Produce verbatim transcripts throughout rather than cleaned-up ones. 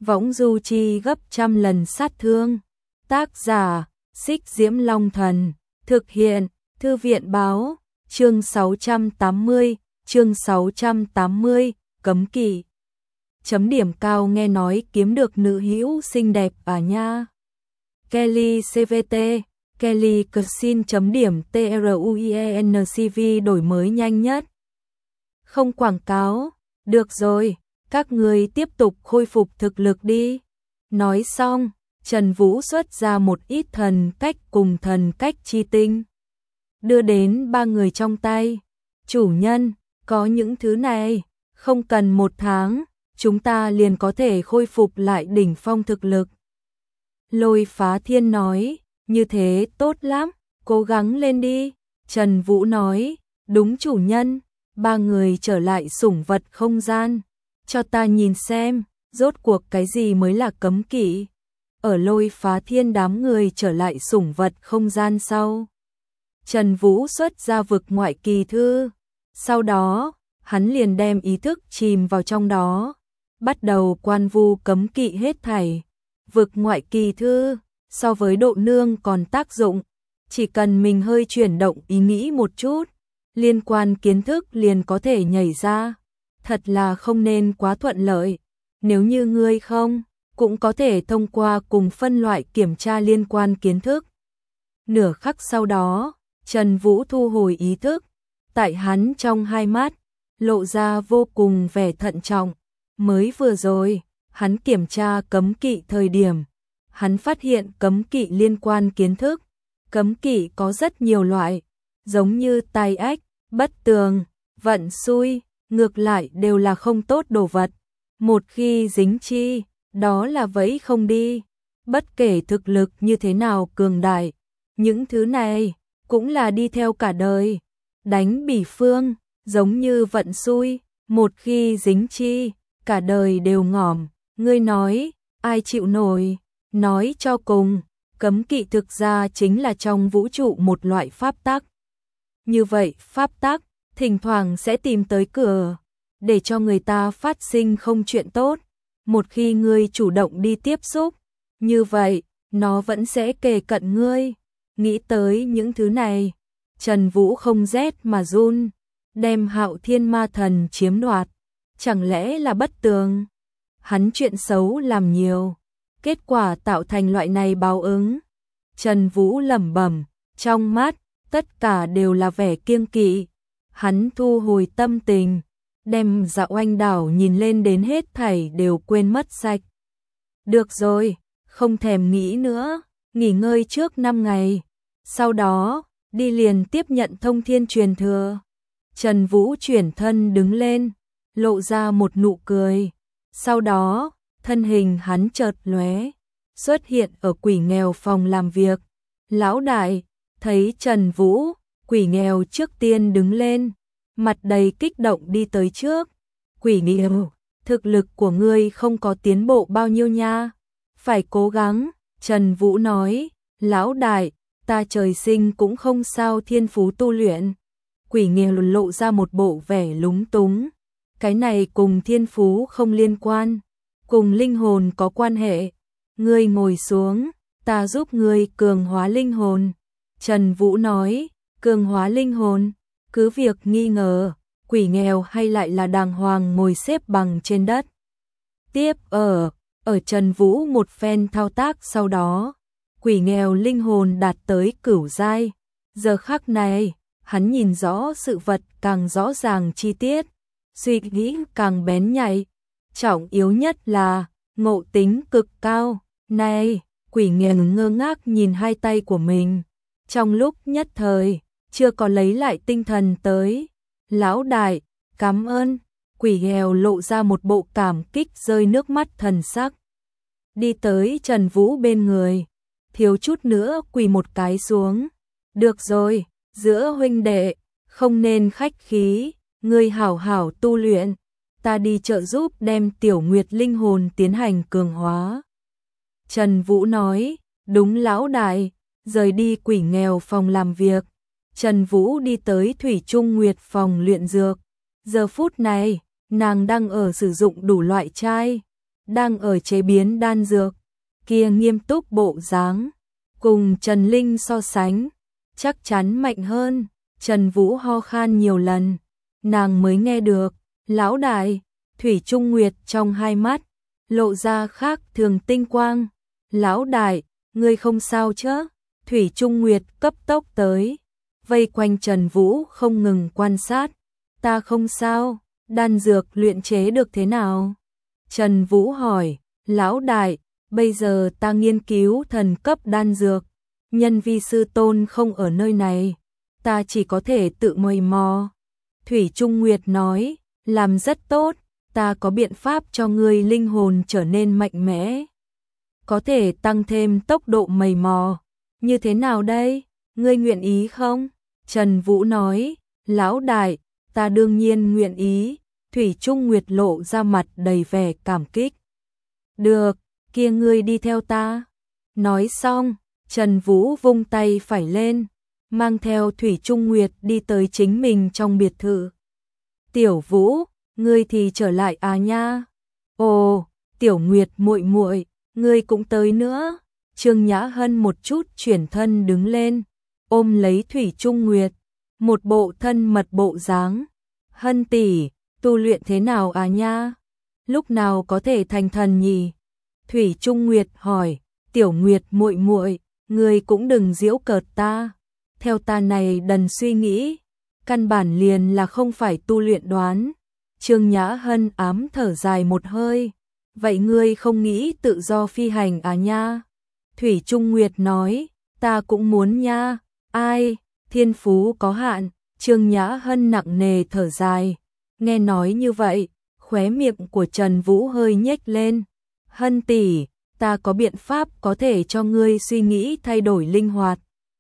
võng du chi gấp trăm lần sát thương. Tác giả, Xích Diễm Long Thần, thực hiện, Thư viện báo, chương sáu trăm tám mươi, chương sáu trăm tám mươi, cấm kỵ. Chấm điểm cao nghe nói kiếm được nữ hữu xinh đẹp à nha. Kelly xê vê tê, Kelly Cuisine chấm điểm truencv đổi mới nhanh nhất. Không quảng cáo, được rồi, các người tiếp tục khôi phục thực lực đi. Nói xong, Trần Vũ xuất ra một ít thần cách cùng thần cách chi tinh. Đưa đến ba người trong tay. Chủ nhân, có những thứ này, không cần một tháng, chúng ta liền có thể khôi phục lại đỉnh phong thực lực. Lôi Phá Thiên nói, như thế tốt lắm, cố gắng lên đi. Trần Vũ nói, đúng chủ nhân. Ba người trở lại sủng vật không gian. Cho ta nhìn xem, rốt cuộc cái gì mới là cấm kỵ. Ở Lôi Phá Thiên đám người trở lại sủng vật không gian sau. Trần Vũ xuất ra vực ngoại kỳ thư. Sau đó, hắn liền đem ý thức chìm vào trong đó. Bắt đầu quan vu cấm kỵ hết thảy. Vực ngoại kỳ thư, so với độ nương còn tác dụng. Chỉ cần mình hơi chuyển động ý nghĩ một chút, liên quan kiến thức liền có thể nhảy ra. Thật là không nên quá thuận lợi. Nếu như ngươi không, cũng có thể thông qua cùng phân loại kiểm tra liên quan kiến thức. Nửa khắc sau đó, Trần Vũ thu hồi ý thức. Tại hắn trong hai mắt, lộ ra vô cùng vẻ thận trọng. Mới vừa rồi, hắn kiểm tra cấm kỵ thời điểm. Hắn phát hiện cấm kỵ liên quan kiến thức. Cấm kỵ có rất nhiều loại, giống như tai ách, bất tường, vận xui, ngược lại đều là không tốt đồ vật. Một khi dính chi, đó là vẫy không đi. Bất kể thực lực như thế nào cường đại, những thứ này cũng là đi theo cả đời. Đánh bỉ phương, giống như vận xui, một khi dính chi, cả đời đều ngỏm. Ngươi nói, ai chịu nổi? Nói cho cùng, cấm kỵ thực ra chính là trong vũ trụ một loại pháp tắc. Như vậy, pháp tắc thỉnh thoảng sẽ tìm tới cửa, để cho người ta phát sinh không chuyện tốt. Một khi ngươi chủ động đi tiếp xúc, như vậy, nó vẫn sẽ kề cận ngươi. Nghĩ tới những thứ này, Trần Vũ không rét mà run, đem Hạo Thiên Ma Thần chiếm đoạt. Chẳng lẽ là bất tường? Hắn chuyện xấu làm nhiều, kết quả tạo thành loại này báo ứng. Trần Vũ lẩm bẩm, trong mắt, tất cả đều là vẻ kiêng kỵ. Hắn thu hồi tâm tình, đem Dạ Oanh đảo nhìn lên đến hết thảy đều quên mất sạch. Được rồi, không thèm nghĩ nữa, nghỉ ngơi trước năm ngày. Sau đó, đi liền tiếp nhận thông thiên truyền thừa. Trần Vũ chuyển thân đứng lên, lộ ra một nụ cười. Sau đó, thân hình hắn chợt lóe, xuất hiện ở Quỷ Nghèo phòng làm việc. Lão đại, thấy Trần Vũ, Quỷ Nghèo trước tiên đứng lên, mặt đầy kích động đi tới trước. Quỷ Nghèo, thực lực của ngươi không có tiến bộ bao nhiêu nha, phải cố gắng. Trần Vũ nói, lão đại, ta trời sinh cũng không sao thiên phú tu luyện. Quỷ Nghèo lộ ra một bộ vẻ lúng túng. Cái này cùng thiên phú không liên quan, cùng linh hồn có quan hệ. Ngươi ngồi xuống, ta giúp ngươi cường hóa linh hồn. Trần Vũ nói, cường hóa linh hồn, cứ việc nghi ngờ, Quỷ Nghèo hay lại là đàng hoàng ngồi xếp bằng trên đất. Tiếp ở, ở Trần Vũ một phen thao tác sau đó, Quỷ Nghèo linh hồn đạt tới cửu giai. Giờ khắc này, hắn nhìn rõ sự vật càng rõ ràng chi tiết, suy nghĩ càng bén nhạy. Trọng yếu nhất là ngộ tính cực cao. Này, Quỷ Nghèo ngơ ngác nhìn hai tay của mình. Trong lúc nhất thời, chưa có lấy lại tinh thần tới. Lão đại, cảm ơn. Quỷ Nghèo lộ ra một bộ cảm kích rơi nước mắt thần sắc. Đi tới Trần Vũ bên người, thiếu chút nữa quỳ một cái xuống. Được rồi, giữa huynh đệ, không nên khách khí, ngươi hảo hảo tu luyện. Ta đi trợ giúp đem Tiểu Nguyệt linh hồn tiến hành cường hóa. Trần Vũ nói, đúng lão đại. Rời đi Quỷ Nghèo phòng làm việc, Trần Vũ đi tới Thủy Trung Nguyệt phòng luyện dược. Giờ phút này, nàng đang ở sử dụng đủ loại chai. đang ở chế biến đan dược, kia nghiêm túc bộ dáng, cùng Trần Linh so sánh, chắc chắn mạnh hơn. Trần Vũ ho khan nhiều lần, nàng mới nghe được, lão đại, Thủy Trung Nguyệt trong hai mắt, lộ ra khác thường tinh quang. Lão đại, ngươi không sao chứ? Thủy Trung Nguyệt cấp tốc tới, vây quanh Trần Vũ không ngừng quan sát. Ta không sao, đan dược luyện chế được thế nào? Trần Vũ hỏi, lão đại, bây giờ ta nghiên cứu thần cấp đan dược, nhân vi sư tôn không ở nơi này, ta chỉ có thể tự mày mò. Thủy Trung Nguyệt nói, làm rất tốt, ta có biện pháp cho ngươi linh hồn trở nên mạnh mẽ, có thể tăng thêm tốc độ mày mò. Như thế nào đây? Ngươi nguyện ý không? Trần Vũ nói, lão đại, ta đương nhiên nguyện ý. Thủy Trung Nguyệt lộ ra mặt đầy vẻ cảm kích. Được, kia ngươi đi theo ta. Nói xong, Trần Vũ vung tay phải lên, mang theo Thủy Trung Nguyệt đi tới chính mình trong biệt thự. Tiểu Vũ, ngươi thì trở lại à nha? Ồ, Tiểu Nguyệt muội muội, ngươi cũng tới nữa. Trương Nhã Hân một chút chuyển thân đứng lên, ôm lấy Thủy Trung Nguyệt, một bộ thân mật bộ dáng. Hân tỷ, tu luyện thế nào à nha? Lúc nào có thể thành thần nhỉ? Thủy Trung Nguyệt hỏi. Tiểu Nguyệt muội muội, ngươi cũng đừng giễu cợt ta. Theo ta này đần suy nghĩ, căn bản liền là không phải tu luyện đoán. Trương Nhã Hân ám thở dài một hơi. Vậy ngươi không nghĩ tự do phi hành à nha? Thủy Trung Nguyệt nói, ta cũng muốn nha. Ai, thiên phú có hạn. Trương Nhã Hân nặng nề thở dài. Nghe nói như vậy, khóe miệng của Trần Vũ hơi nhếch lên. Hân tỷ, ta có biện pháp có thể cho ngươi suy nghĩ thay đổi linh hoạt.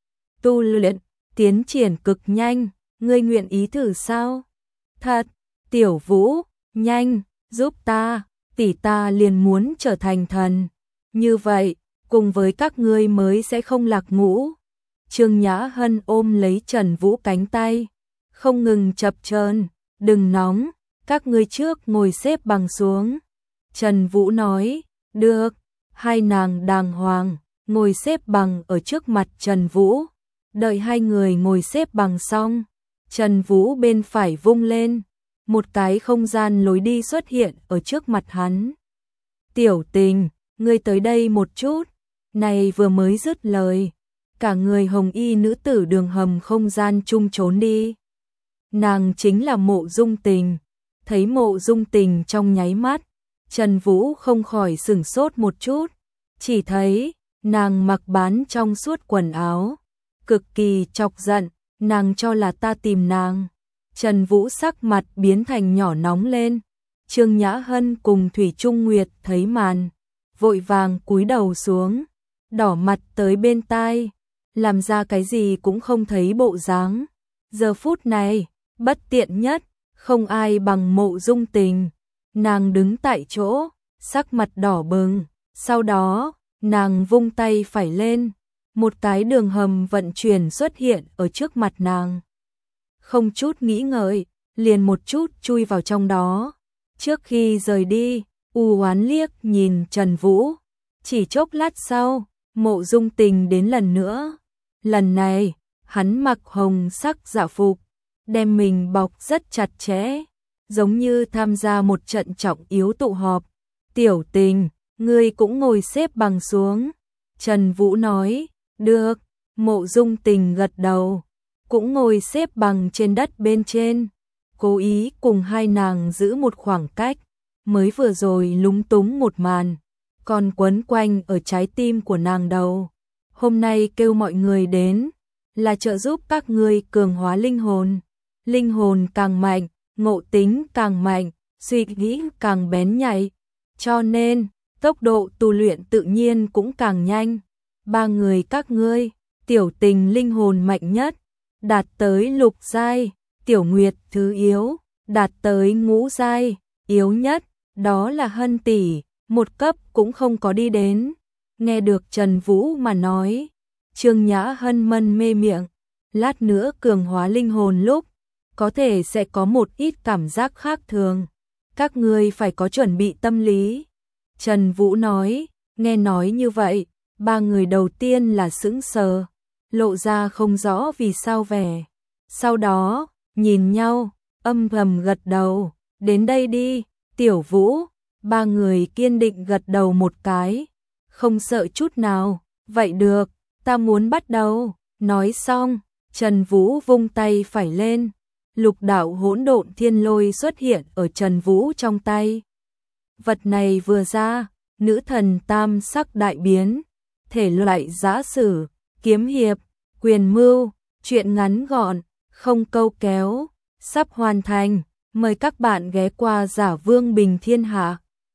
Tu luyện, tiến triển cực nhanh, ngươi nguyện ý thử sao? Thật, Tiểu Vũ, nhanh, giúp ta, tỷ ta liền muốn trở thành thần. Như vậy, cùng với các ngươi mới sẽ không lạc ngũ. Trương Nhã Hân ôm lấy Trần Vũ cánh tay, không ngừng chập chờn, đừng nóng, các ngươi trước ngồi xếp bằng xuống. Trần Vũ nói, được, hai nàng đàng hoàng, ngồi xếp bằng ở trước mặt Trần Vũ. Đợi hai người ngồi xếp bằng xong, Trần Vũ bên phải vung lên, một cái không gian lối đi xuất hiện ở trước mặt hắn. Tiểu Tình, ngươi tới đây một chút. Này vừa mới dứt lời, cả người hồng y nữ tử đường hầm không gian chung trốn đi. Nàng chính là Mộ Dung Tình. Thấy Mộ Dung Tình trong nháy mắt, Trần Vũ không khỏi sửng sốt một chút, chỉ thấy nàng mặc bán trong suốt quần áo, cực kỳ chọc giận, nàng cho là ta tìm nàng. Trần Vũ sắc mặt biến thành nhỏ nóng lên. Trương Nhã Hân cùng Thủy Trung Nguyệt thấy màn, vội vàng cúi đầu xuống, đỏ mặt tới bên tai, làm ra cái gì cũng không thấy bộ dáng. Giờ phút này, bất tiện nhất, không ai bằng Mộ Dung Tình. Nàng đứng tại chỗ, sắc mặt đỏ bừng, sau đó, nàng vung tay phải lên, một cái đường hầm vận chuyển xuất hiện ở trước mặt nàng. Không chút nghĩ ngợi, liền một chút chui vào trong đó. Trước khi rời đi, u oán liếc nhìn Trần Vũ. Chỉ chốc lát sau, Mộ Dung Tình đến lần nữa. Lần này, hắn mặc hồng sắc dạ phục, đem mình bọc rất chặt chẽ, giống như tham gia một trận trọng yếu tụ họp. Tiểu Tình, ngươi cũng ngồi xếp bằng xuống. Trần Vũ nói, được. Mộ Dung Tình gật đầu, cũng ngồi xếp bằng trên đất bên trên, cố ý cùng hai nàng giữ một khoảng cách. Mới vừa rồi lúng túng một màn, còn quấn quanh ở trái tim của nàng đầu. Hôm nay kêu mọi người đến, là trợ giúp các ngươi cường hóa linh hồn. Linh hồn càng mạnh, ngộ tính càng mạnh, suy nghĩ càng bén nhạy, cho nên tốc độ tu luyện tự nhiên cũng càng nhanh. Ba người các ngươi, Tiểu Tình linh hồn mạnh nhất, đạt tới lục giai. Tiểu Nguyệt thứ yếu, đạt tới ngũ giai, yếu nhất, đó là Hân tỷ, một cấp cũng không có đi đến. Nghe được Trần Vũ mà nói, Trương Nhã Hân mân mê miệng, lát nữa cường hóa linh hồn lúc, có thể sẽ có một ít cảm giác khác thường. Các ngươi phải có chuẩn bị tâm lý. Trần Vũ nói, nghe nói như vậy, ba người đầu tiên là sững sờ, lộ ra không rõ vì sao vẻ. Sau đó, nhìn nhau, âm thầm gật đầu, đến đây đi, Tiểu Vũ, ba người kiên định gật đầu một cái, không sợ chút nào, vậy được, ta muốn bắt đầu, nói xong, Trần Vũ vung tay phải lên, lục đạo hỗn độn thiên lôi xuất hiện ở Trần Vũ trong tay. Vật này vừa ra, nữ thần tam sắc đại biến, thể loại giã sử, kiếm hiệp, quyền mưu, truyện ngắn gọn, không câu kéo, sắp hoàn thành, mời các bạn ghé qua Giả Vương Bình Thiên Hạ.